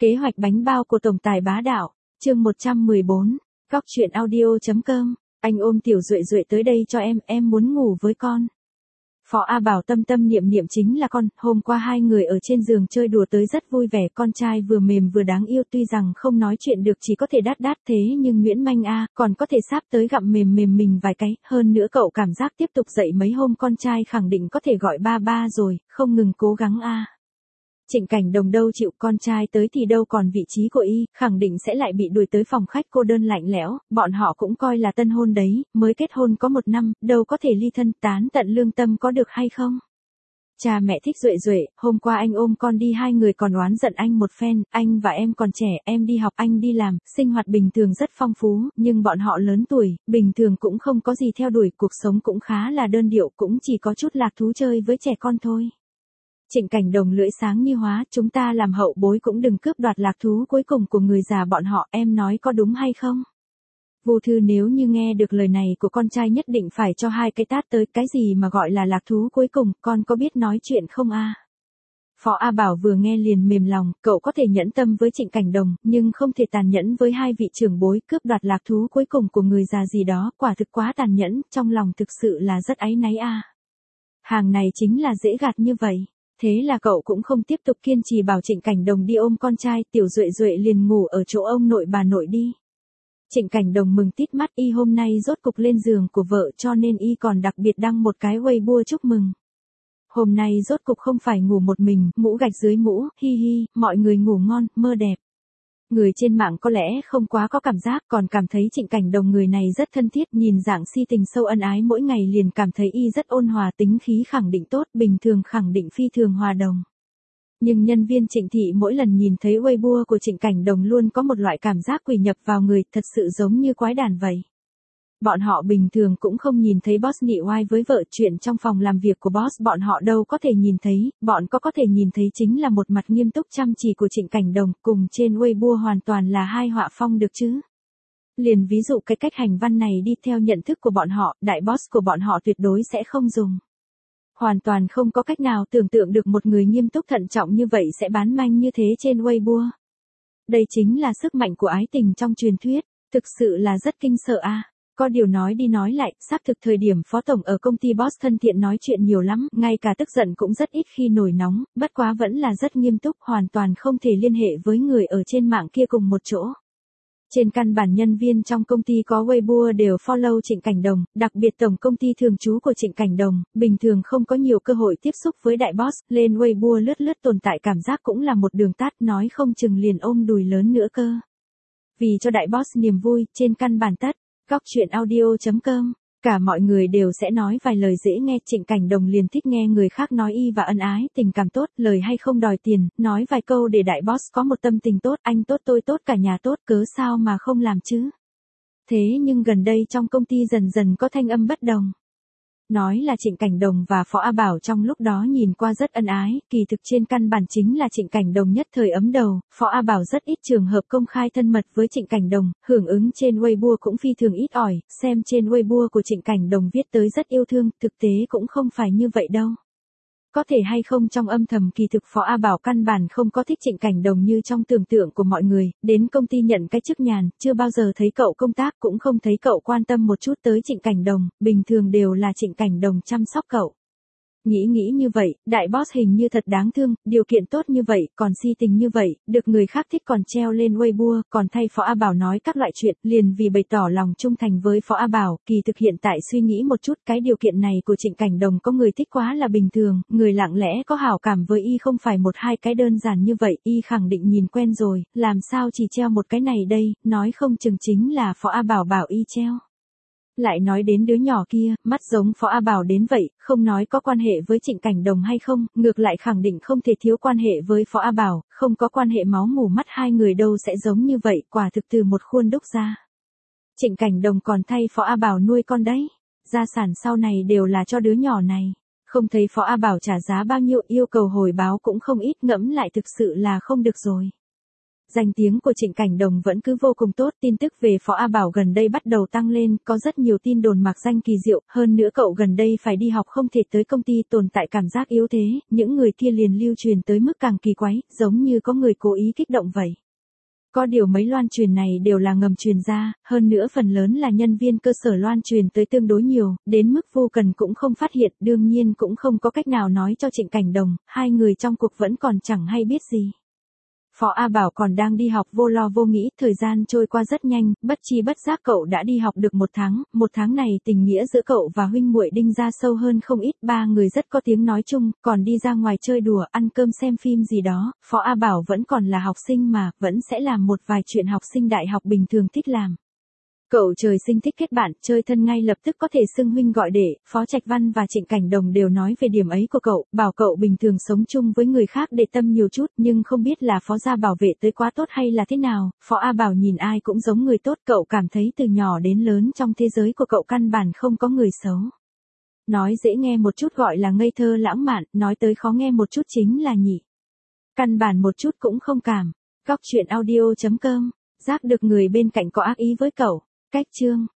Kế hoạch bánh bao của tổng tài bá đạo, chương 114, góc truyện audio.com, anh ôm Tiểu Duệ Duệ tới đây cho em muốn ngủ với con. Phó A Bảo tâm tâm niệm niệm chính là con, hôm qua hai người ở trên giường chơi đùa tới rất vui vẻ, con trai vừa mềm vừa đáng yêu, tuy rằng không nói chuyện được chỉ có thể đát đát thế nhưng Nguyễn Manh A, còn có thể sáp tới gặm mềm mình vài cái, hơn nữa cậu cảm giác tiếp tục dậy mấy hôm con trai khẳng định có thể gọi ba ba rồi, không ngừng cố gắng A. Trịnh Cảnh Đồng đâu chịu, con trai tới thì đâu còn vị trí của y, khẳng định sẽ lại bị đuổi tới phòng khách cô đơn lạnh lẽo, bọn họ cũng coi là tân hôn đấy, mới kết hôn có 1 năm, đâu có thể ly thân, tán tận lương tâm có được hay không? Cha mẹ thích Duệ Duệ, hôm qua anh ôm con đi hai người còn oán giận anh một phen, anh và em còn trẻ, em đi học anh đi làm, sinh hoạt bình thường rất phong phú, nhưng bọn họ lớn tuổi, bình thường cũng không có gì theo đuổi, cuộc sống cũng khá là đơn điệu, cũng chỉ có chút lạc thú chơi với trẻ con thôi. Trịnh Cảnh Đồng lưỡi sáng như hóa, chúng ta làm hậu bối cũng đừng cướp đoạt lạc thú cuối cùng của người già bọn họ, em nói có đúng hay không? Vu Thư nếu như nghe được lời này của con trai nhất định phải cho 2 cái tát tới, cái gì mà gọi là lạc thú cuối cùng, con có biết nói chuyện không a? Phó A Bảo vừa nghe liền mềm lòng, cậu có thể nhẫn tâm với Trịnh Cảnh Đồng, nhưng không thể tàn nhẫn với hai vị trưởng bối, cướp đoạt lạc thú cuối cùng của người già gì đó, quả thực quá tàn nhẫn, trong lòng thực sự là rất áy náy a. Hàng này chính là dễ gạt như vậy. Thế là cậu cũng không tiếp tục kiên trì bảo Trịnh Cảnh Đồng đi ôm con trai, Tiểu Duệ Duệ liền ngủ ở chỗ ông nội bà nội đi. Trịnh Cảnh Đồng mừng tít mắt, y hôm nay rốt cục lên giường của vợ cho nên y còn đặc biệt đăng một cái Weibo chúc mừng. Hôm nay rốt cục không phải ngủ một mình, mũ gạch dưới mũ, hi hi, mọi người ngủ ngon, mơ đẹp. Người trên mạng có lẽ không quá có cảm giác, còn cảm thấy Trịnh Cảnh Đồng người này rất thân thiết, nhìn dạng si tình sâu ân ái mỗi ngày liền cảm thấy y rất ôn hòa, tính khí khẳng định tốt, bình thường khẳng định phi thường hòa đồng. Nhưng nhân viên Trịnh thị mỗi lần nhìn thấy Weibo của Trịnh Cảnh Đồng luôn có một loại cảm giác quỷ nhập vào người, thật sự giống như quái đản vậy. Bọn họ bình thường cũng không nhìn thấy boss nhị oai với vợ, chuyện trong phòng làm việc của boss bọn họ đâu có thể nhìn thấy, bọn có thể nhìn thấy chính là một mặt nghiêm túc chăm chỉ của Trịnh Cảnh Đồng, cùng trên Weibo hoàn toàn là hai họa phong được chứ. Liền ví dụ cái cách hành văn này đi theo nhận thức của bọn họ, đại boss của bọn họ tuyệt đối sẽ không dùng. Hoàn toàn không có cách nào tưởng tượng được một người nghiêm túc thận trọng như vậy sẽ bán manh như thế trên Weibo. Đây chính là sức mạnh của ái tình trong truyền thuyết, thực sự là rất kinh sợ a. Có điều nói đi nói lại, xác thực thời điểm phó tổng ở công ty boss thân thiện nói chuyện nhiều lắm, ngay cả tức giận cũng rất ít khi nổi nóng, bất quá vẫn là rất nghiêm túc, hoàn toàn không thể liên hệ với người ở trên mạng kia cùng một chỗ. Trên căn bản nhân viên trong công ty có Weibo đều follow Trịnh Cảnh Đồng, đặc biệt tổng công ty thường trú của Trịnh Cảnh Đồng, bình thường không có nhiều cơ hội tiếp xúc với đại boss, lên Weibo lướt tồn tại cảm giác cũng là một đường tắt, nói không chừng liền ôm đùi lớn nữa cơ. Vì cho đại boss niềm vui, trên căn bản tất, góc truyện audio.com, cả mọi người đều sẽ nói vài lời dễ nghe, Trịnh Cảnh Đồng liền thích nghe người khác nói y và ân ái, tình cảm tốt, lời hay không đòi tiền, nói vài câu để đại boss có một tâm tình tốt, anh tốt tôi tốt cả nhà tốt, cớ sao mà không làm chứ. Thế nhưng gần đây trong công ty dần dần có thanh âm bất đồng. Nói là Trịnh Cảnh Đồng và Phó A Bảo trong lúc đó nhìn qua rất ân ái, kỳ thực trên căn bản chính là Trịnh Cảnh Đồng nhất thời ấm đầu, Phó A Bảo rất ít trường hợp công khai thân mật với Trịnh Cảnh Đồng, hưởng ứng trên Weibo cũng phi thường ít ỏi, xem trên Weibo của Trịnh Cảnh Đồng viết tới rất yêu thương, thực tế cũng không phải như vậy đâu. Có thể hay không trong âm thầm kỳ thực Phó A Bảo căn bản không có thích Trịnh Cảnh Đồng như trong tưởng tượng của mọi người, đến công ty nhận cái chức nhàn, chưa bao giờ thấy cậu công tác cũng không thấy cậu quan tâm một chút tới Trịnh Cảnh Đồng, bình thường đều là Trịnh Cảnh Đồng chăm sóc cậu. Nghĩ như vậy, đại boss hình như thật đáng thương, điều kiện tốt như vậy, còn si tình như vậy, được người khác thích còn treo lên Weibo, còn thay Phó A Bảo nói các loại chuyện, liền vì bày tỏ lòng trung thành với Phó A Bảo, kỳ thực hiện tại suy nghĩ một chút, cái điều kiện này của Trịnh Cảnh Đồng có người thích quá là bình thường, người lặng lẽ có hảo cảm với y không phải 1-2 cái đơn giản như vậy, y khẳng định nhìn quen rồi, làm sao chỉ treo một cái này đây, nói không chừng chính là Phó A Bảo bảo y treo. Lại nói đến đứa nhỏ kia, mắt giống Phó A Bảo đến vậy, không nói có quan hệ với Trịnh Cảnh Đồng hay không, ngược lại khẳng định không thể thiếu quan hệ với Phó A Bảo, không có quan hệ máu mủ mắt hai người đâu sẽ giống như vậy, quả thực từ một khuôn đúc ra. Trịnh Cảnh Đồng còn thay Phó A Bảo nuôi con đấy, gia sản sau này đều là cho đứa nhỏ này, không thấy Phó A Bảo trả giá bao nhiêu, yêu cầu hồi báo cũng không ít, ngẫm lại thực sự là không được rồi. Danh tiếng của Trịnh Cảnh Đồng vẫn cứ vô cùng tốt, tin tức về Phó A Bảo gần đây bắt đầu tăng lên, có rất nhiều tin đồn mạc danh kỳ diệu, hơn nữa cậu gần đây phải đi học không thể tới công ty, tồn tại cảm giác yếu thế, những người kia liền lưu truyền tới mức càng kỳ quái, giống như có người cố ý kích động vậy. Có điều mấy loan truyền này đều là ngầm truyền ra, hơn nữa phần lớn là nhân viên cơ sở loan truyền tới tương đối nhiều, đến mức Vu Cần cũng không phát hiện, đương nhiên cũng không có cách nào nói cho Trịnh Cảnh Đồng, hai người trong cuộc vẫn còn chẳng hay biết gì. Phó A Bảo còn đang đi học vô lo vô nghĩ, thời gian trôi qua rất nhanh, bất chi bất giác cậu đã đi học được một tháng này tình nghĩa giữa cậu và huynh muội Đinh ra sâu hơn không ít, ba người rất có tiếng nói chung, còn đi ra ngoài chơi đùa, ăn cơm xem phim gì đó, Phó A Bảo vẫn còn là học sinh mà, vẫn sẽ làm một vài chuyện học sinh đại học bình thường thích làm. Cậu trời sinh thích kết bạn, chơi thân ngay lập tức có thể xưng huynh gọi đệ, Phó Trạch Văn và Trịnh Cảnh Đồng đều nói về điểm ấy của cậu, bảo cậu bình thường sống chung với người khác để tâm nhiều chút, nhưng không biết là Phó gia bảo vệ tới quá tốt hay là thế nào, Phó A Bảo nhìn ai cũng giống người tốt, cậu cảm thấy từ nhỏ đến lớn trong thế giới của cậu căn bản không có người xấu. Nói dễ nghe một chút gọi là ngây thơ lãng mạn, nói tới khó nghe một chút chính là nhị. Căn bản một chút cũng không cảm. Góc truyện audio.com, giác được người bên cạnh có ác ý với cậu. Cách chương